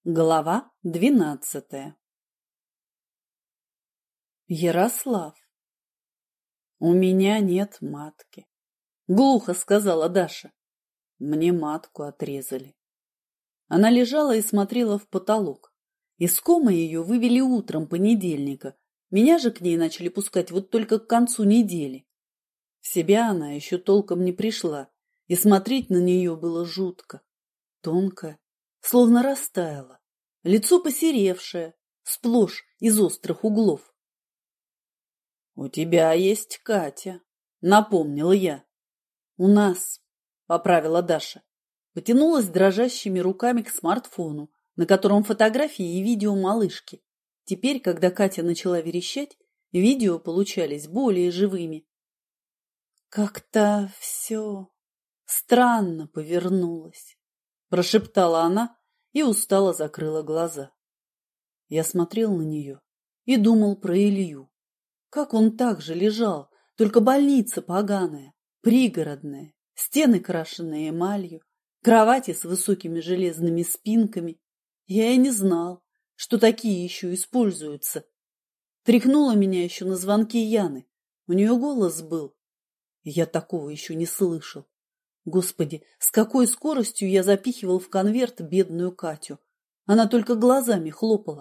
Глава 12. Ярослав. У меня нет матки, глухо сказала Даша. Мне матку отрезали. Она лежала и смотрела в потолок. Из комы ее вывели утром понедельника. Меня же к ней начали пускать вот только к концу недели. В себя она еще толком не пришла, и смотреть на нее было жутко. Тонкая, словно растаяла. Лицо посеревшее, сплошь из острых углов. — У тебя есть Катя, — напомнила я. — У нас, — поправила Даша. Потянулась дрожащими руками к смартфону, на котором фотографии и видео малышки. Теперь, когда Катя начала верещать, видео получались более живыми. Как-то все странно повернулось, прошептала она и устало закрыла глаза. Я смотрел на нее и думал про Илью. Как он так же лежал, только больница поганая, пригородная, стены крашеные эмалью, кровати с высокими железными спинками. Я и не знал, что такие еще используются. Тряхнула меня еще на звонки Яны. У нее голос был. Я такого еще не слышал. Господи, с какой скоростью я запихивал в конверт бедную Катю. Она только глазами хлопала.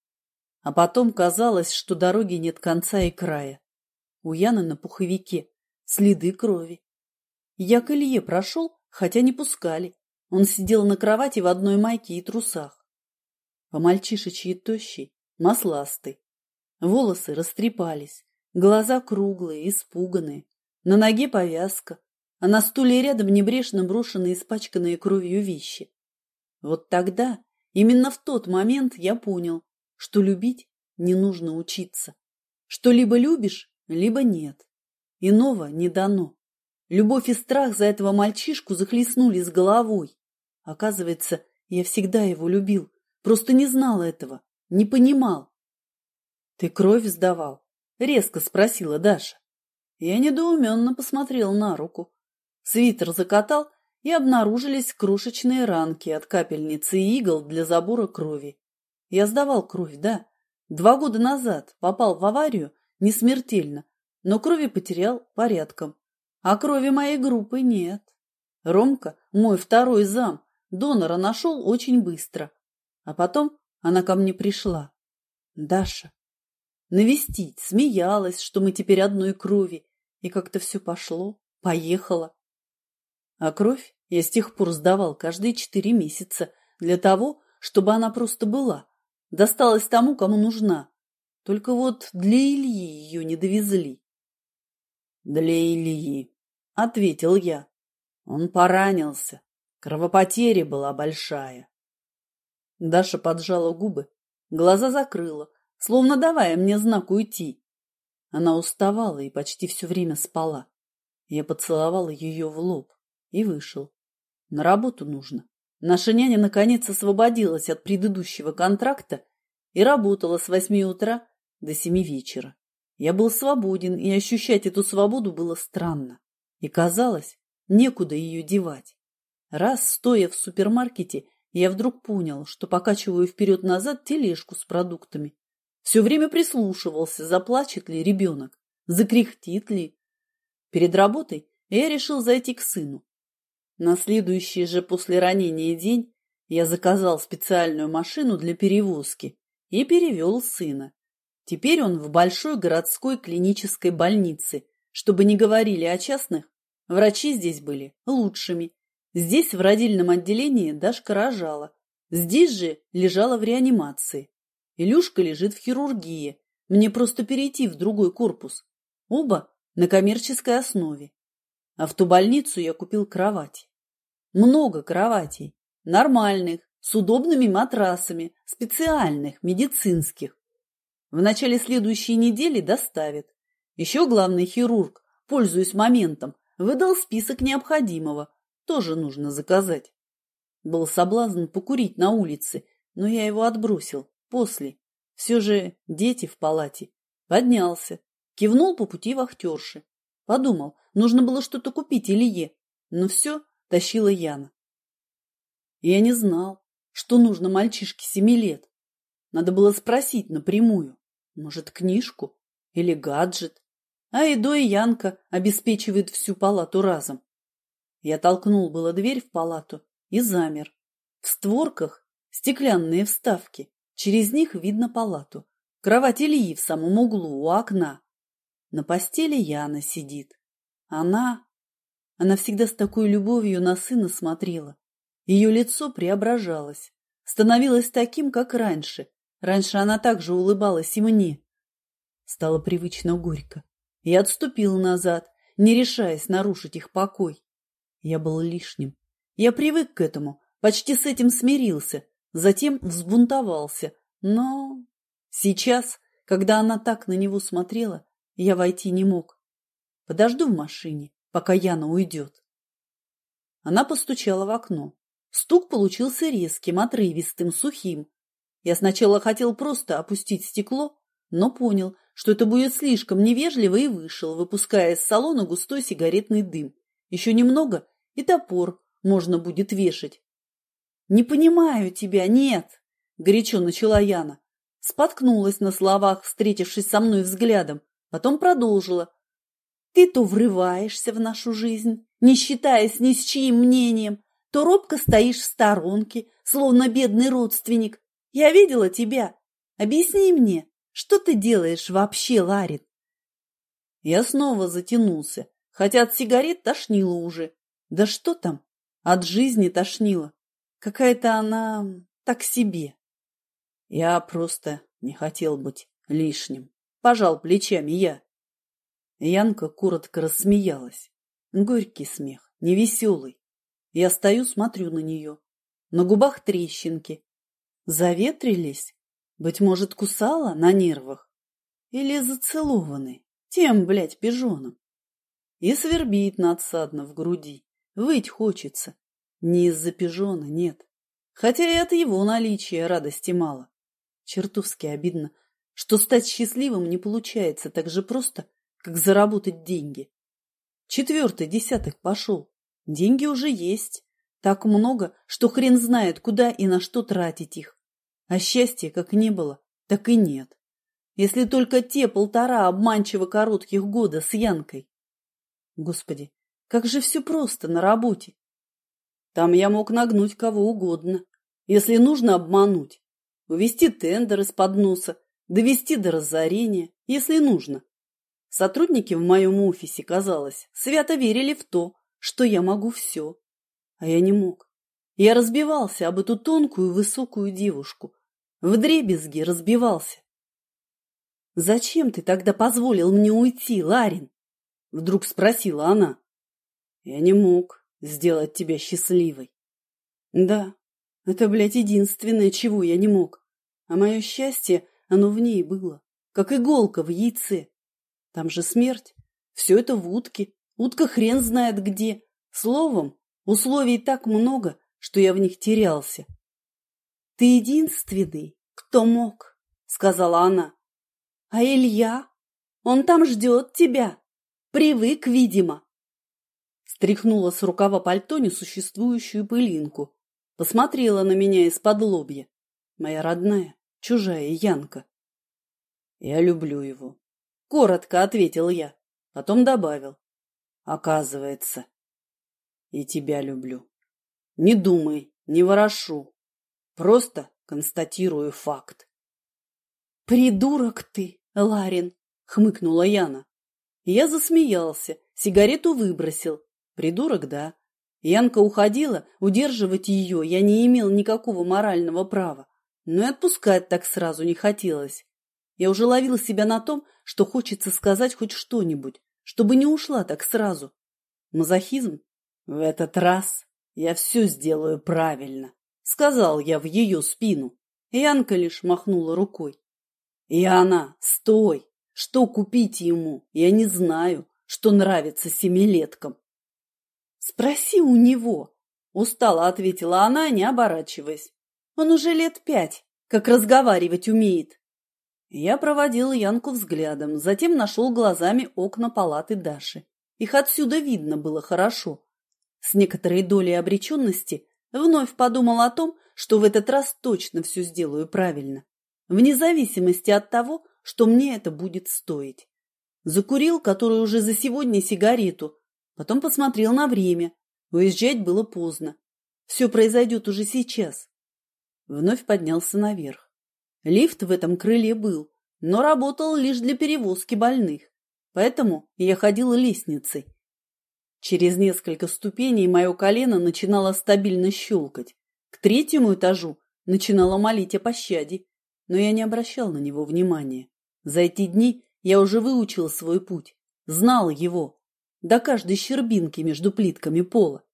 А потом казалось, что дороги нет конца и края. У Яны на пуховике следы крови. Я к Илье прошел, хотя не пускали. Он сидел на кровати в одной майке и трусах. По-мальчишечьи тощий, масластый. Волосы растрепались, глаза круглые, испуганные. На ноге повязка, а на стуле рядом небрежно брошенные испачканные кровью вещи. Вот тогда, именно в тот момент я понял, что любить не нужно учиться, что либо любишь, либо нет. Иного не дано. Любовь и страх за этого мальчишку захлестнули с головой. Оказывается, я всегда его любил, просто не знал этого, не понимал. — Ты кровь сдавал? — резко спросила Даша. Я недоуменно посмотрел на руку. Свитер закатал, и обнаружились крошечные ранки от капельницы и игл для забора крови. Я сдавал кровь, да. 2 года назад попал в аварию, не смертельно, но крови потерял порядком. А крови моей группы нет. Ромка, мой второй зам, донора нашел очень быстро. А потом она ко мне пришла. Даша. Навестить, смеялась, что мы теперь одной крови. И как-то все пошло, поехало. А кровь я с тех пор сдавал каждые 4 месяца для того, чтобы она просто была. Досталась тому, кому нужна. Только вот для Ильи ее не довезли. — Для Ильи, — ответил я. Он поранился. Кровопотеря была большая. Даша поджала губы, глаза закрыла, словно давая мне знак уйти. Она уставала и почти все время спала. Я поцеловал ее в лоб и вышел. На работу нужно. Наша няня наконец освободилась от предыдущего контракта и работала с 8 утра до 7 вечера. Я был свободен, и ощущать эту свободу было странно. И казалось, некуда ее девать. Раз, стоя в супермаркете, я вдруг понял, что покачиваю вперед-назад тележку с продуктами. Все время прислушивался, заплачет ли ребенок, закряхтит ли. Перед работой я решил зайти к сыну. На следующий же после ранения день я заказал специальную машину для перевозки и перевел сына. Теперь он в большой городской клинической больнице. Чтобы не говорили о частных, врачи здесь были лучшими. Здесь в родильном отделении Дашка рожала. Здесь же лежала в реанимации. Илюшка лежит в хирургии. Мне просто перейти в другой корпус. Оба на коммерческой основе. А в ту больницу я купил кровати. Много кроватей. Нормальных, с удобными матрасами, специальных, медицинских. В начале следующей недели доставят. Еще главный хирург, пользуясь моментом, выдал список необходимого. Тоже нужно заказать. Был соблазн покурить на улице, но я его отбросил. После. Все же дети в палате. Поднялся. Кивнул по пути вахтерши. Подумал, нужно было что-то купить Илье. Но все тащила Яна. Я не знал, что нужно мальчишке 7 лет. Надо было спросить напрямую. Может, книжку или гаджет. А Эдо и Янка обеспечивают всю палату разом. Я толкнул было дверь в палату и замер. В створках стеклянные вставки. Через них видно палату. Кровать Ильи в самом углу у окна. На постели Яна сидит. Она всегда с такой любовью на сына смотрела. Ее лицо преображалось. Становилось таким, как раньше. Раньше она также улыбалась и мне. Стало привычно горько. Я отступил назад, не решаясь нарушить их покой. Я был лишним. Я привык к этому, почти с этим смирился, затем взбунтовался. Но сейчас, когда она так на него смотрела, я войти не мог. Подожду в машине, пока Яна уйдет. Она постучала в окно. Стук получился резким, отрывистым, сухим. Я сначала хотел просто опустить стекло, но понял, что это будет слишком невежливо, и вышел, выпуская из салона густой сигаретный дым. Еще немного, и топор можно будет вешать. «Не понимаю тебя, нет!» – горячо начала Яна. Споткнулась на словах, встретившись со мной взглядом, потом продолжила. «Ты то врываешься в нашу жизнь, не считаясь ни с чьим мнением, то робко стоишь в сторонке, словно бедный родственник. Я видела тебя. Объясни мне, что ты делаешь вообще, Ларин?» Я снова затянулся, хотя от сигарет тошнило уже. Да что там, от жизни тошнило. Какая-то она так себе. Я просто не хотел быть лишним. Пожал плечами я. Янка коротко рассмеялась. Горький смех, невеселый. Я стою, смотрю на нее. На губах трещинки. Заветрились? Быть может, кусала на нервах? Или зацелованы? Тем, блядь, пижоном. И свербит надсадно в груди. Выть хочется. Не из-за пижона, нет. Хотя и от его наличия радости мало. Чертовски обидно, что стать счастливым не получается так же просто, как заработать деньги. 4-й десяток пошел. Деньги уже есть. Так много, что хрен знает, куда и на что тратить их. А счастья как не было, так и нет. Если только те 1,5 обманчиво коротких года с Янкой. Господи, как же все просто на работе. Там я мог нагнуть кого угодно. Если нужно обмануть. Увести тендер из-под носа, довести до разорения, если нужно. Сотрудники в моем офисе, казалось, свято верили в то, что я могу все. А я не мог. Я разбивался об эту тонкую высокую девушку. Вдребезги разбивался. «Зачем ты тогда позволил мне уйти, Ларин?» Вдруг спросила она. «Я не мог сделать тебя счастливой». Да, это, блядь, единственное, чего я не мог. А мое счастье, оно в ней было, как иголка в яйце. Там же смерть. Все это в утке. Утка хрен знает где. Словом, условий так много, что я в них терялся. «Ты единственный, кто мог», — сказала она. «А Илья? Он там ждет тебя. Привык, видимо». Стряхнула с рукава пальто несуществующую пылинку. Посмотрела на меня из-под лобья. Моя родная, чужая Янка. «Я люблю его», — коротко ответил я. Потом добавил. «Оказывается, и тебя люблю. Не думай, не ворошу. Просто констатирую факт». «Придурок ты, Ларин», — хмыкнула Яна. Я засмеялся, сигарету выбросил. Придурок, да. Янка уходила, удерживать ее я не имел никакого морального права. Но и отпускать так сразу не хотелось. Я уже ловил себя на том, что хочется сказать хоть что-нибудь, чтобы не ушла так сразу. Мазохизм? В этот раз я все сделаю правильно, сказал я в ее спину. Янка лишь махнула рукой. Яна, стой! Что купить ему? Я не знаю, что нравится 7-леткам. Спроси у него, устало ответила она, не оборачиваясь. Он уже лет 5, как разговаривать умеет. Я проводил Янку взглядом, затем нашел глазами окна палаты Даши. Их отсюда видно было хорошо. С некоторой долей обреченности вновь подумал о том, что в этот раз точно все сделаю правильно, вне зависимости от того, что мне это будет стоить. Закурил, который уже за сегодня, сигарету, потом посмотрел на время. Уезжать было поздно. Все произойдет уже сейчас. Вновь поднялся наверх. Лифт в этом крыле был, но работал лишь для перевозки больных, поэтому я ходила лестницей. Через несколько ступеней мое колено начинало стабильно щелкать. К третьему этажу начинало молить о пощаде, но я не обращал на него внимания. За эти дни я уже выучил свой путь, знал его, до каждой щербинки между плитками пола.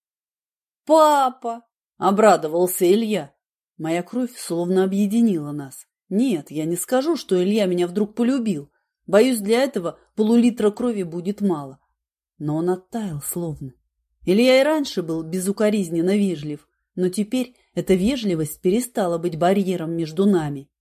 «Папа!» – обрадовался Илья. Моя кровь словно объединила нас. Нет, я не скажу, что Илья меня вдруг полюбил. Боюсь, для этого полулитра крови будет мало. Но он оттаял словно. Илья и раньше был безукоризненно вежлив, но теперь эта вежливость перестала быть барьером между нами.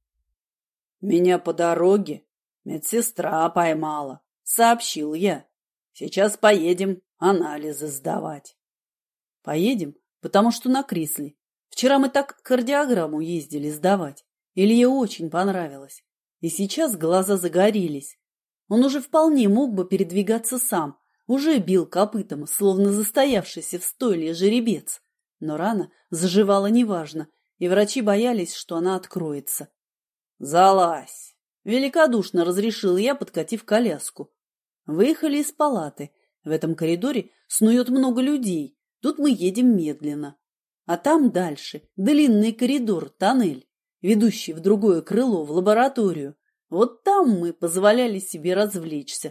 «Меня по дороге медсестра поймала», — сообщил я. «Сейчас поедем анализы сдавать». «Поедем, потому что на Крисле. Вчера мы так кардиограмму ездили сдавать. Илье очень понравилось. И сейчас глаза загорелись. Он уже вполне мог бы передвигаться сам, уже бил копытом, словно застоявшийся в стойле жеребец. Но рана заживала неважно, и врачи боялись, что она откроется. «Залазь!» – великодушно разрешил я, подкатив коляску. Выехали из палаты. В этом коридоре снует много людей. Тут мы едем медленно. А там дальше длинный коридор, тоннель, ведущий в другое крыло, в лабораторию. Вот там мы позволяли себе развлечься.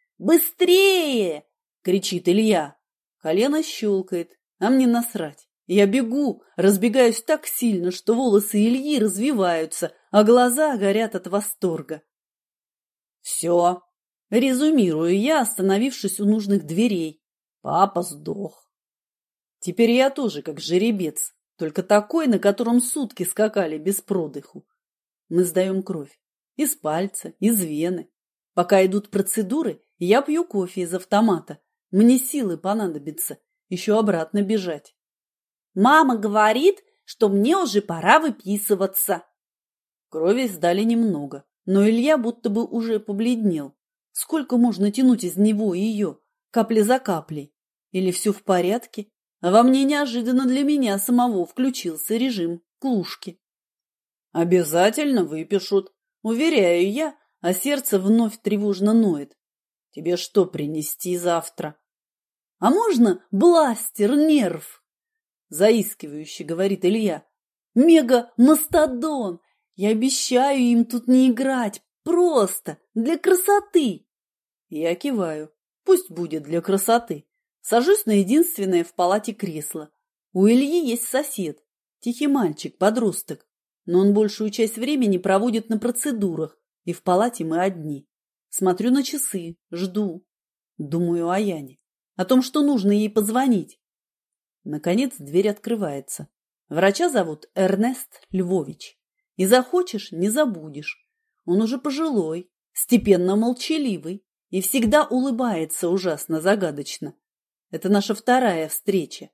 «Быстрее!» – кричит Илья. Колено щелкает, а мне насрать. Я бегу, разбегаюсь так сильно, что волосы Ильи развиваются, а глаза горят от восторга. «Все», – резюмирую я, остановившись у нужных дверей. Папа сдох. Теперь я тоже как жеребец, только такой, на котором сутки скакали без продыху. Мы сдаем кровь. Из пальца, из вены. Пока идут процедуры, я пью кофе из автомата. Мне силы понадобится еще обратно бежать. «Мама говорит, что мне уже пора выписываться». Крови сдали немного, но Илья будто бы уже побледнел. Сколько можно тянуть из него ее, капля за каплей? Или все в порядке? А во мне неожиданно для меня самого включился режим клушки. «Обязательно выпишут, уверяю я, а сердце вновь тревожно ноет. Тебе что принести завтра?» «А можно бластер нерв?» Заискивающе говорит Илья. «Мега-мастодон! Я обещаю им тут не играть, просто для красоты!» Я киваю. Пусть будет для красоты. Сажусь на единственное в палате кресло. У Ильи есть сосед, тихий мальчик, подросток, но он большую часть времени проводит на процедурах, и в палате мы одни. Смотрю на часы, жду. Думаю о Яне, о том, что нужно ей позвонить. Наконец дверь открывается. Врача зовут Эрнест Львович. И захочешь – не забудешь. Он уже пожилой, степенно молчаливый и всегда улыбается ужасно загадочно. Это наша вторая встреча.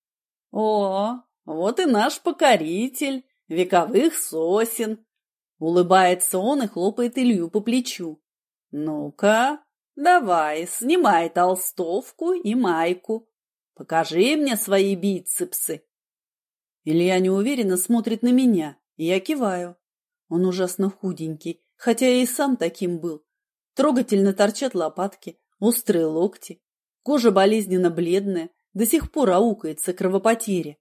«О, вот и наш покоритель вековых сосен!» Улыбается он и хлопает Илью по плечу. «Ну-ка, давай, снимай толстовку и майку. Покажи мне свои бицепсы». Илья неуверенно смотрит на меня, и я киваю. Он ужасно худенький, хотя я и сам таким был. Трогательно торчат лопатки, острые локти. Кожа болезненно бледная, до сих пор аукается кровопотеря.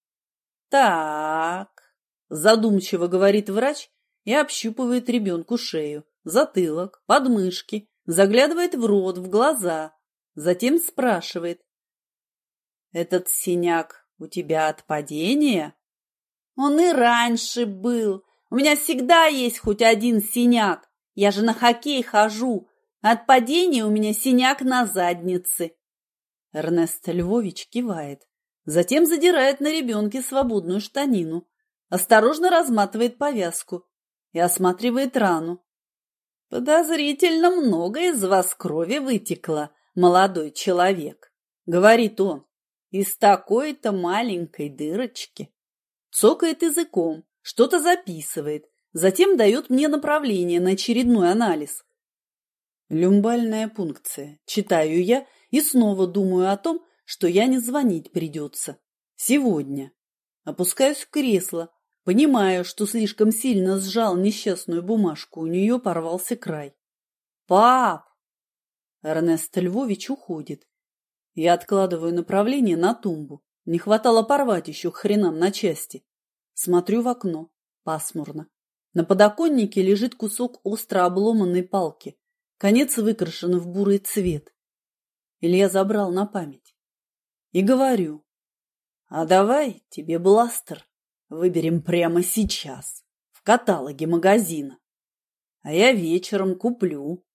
«Так», – задумчиво говорит врач и общупывает ребенку шею, затылок, подмышки, заглядывает в рот, в глаза, затем спрашивает. «Этот синяк у тебя от падения?» «Он и раньше был. У меня всегда есть хоть один синяк. Я же на хоккей хожу. От падения у меня синяк на заднице». Эрнест Львович кивает, затем задирает на ребенке свободную штанину, осторожно разматывает повязку и осматривает рану. «Подозрительно много из вас крови вытекло, молодой человек», — говорит он, — «из такой-то маленькой дырочки». цокает языком, что-то записывает, затем дает мне направление на очередной анализ. Люмбальная пункция. Читаю я и снова думаю о том, что Яне звонить придется. Сегодня. Опускаюсь в кресло, понимаю, что слишком сильно сжал несчастную бумажку, у нее порвался край. «Пап!» Эрнест Львович уходит. Я откладываю направление на тумбу. Не хватало порвать еще к хренам на части. Смотрю в окно. Пасмурно. На подоконнике лежит кусок остро обломанной палки. Конец выкрашен в бурый цвет. Илья забрал на память. И говорю: а давай тебе бластер выберем прямо сейчас в каталоге магазина. А я вечером куплю.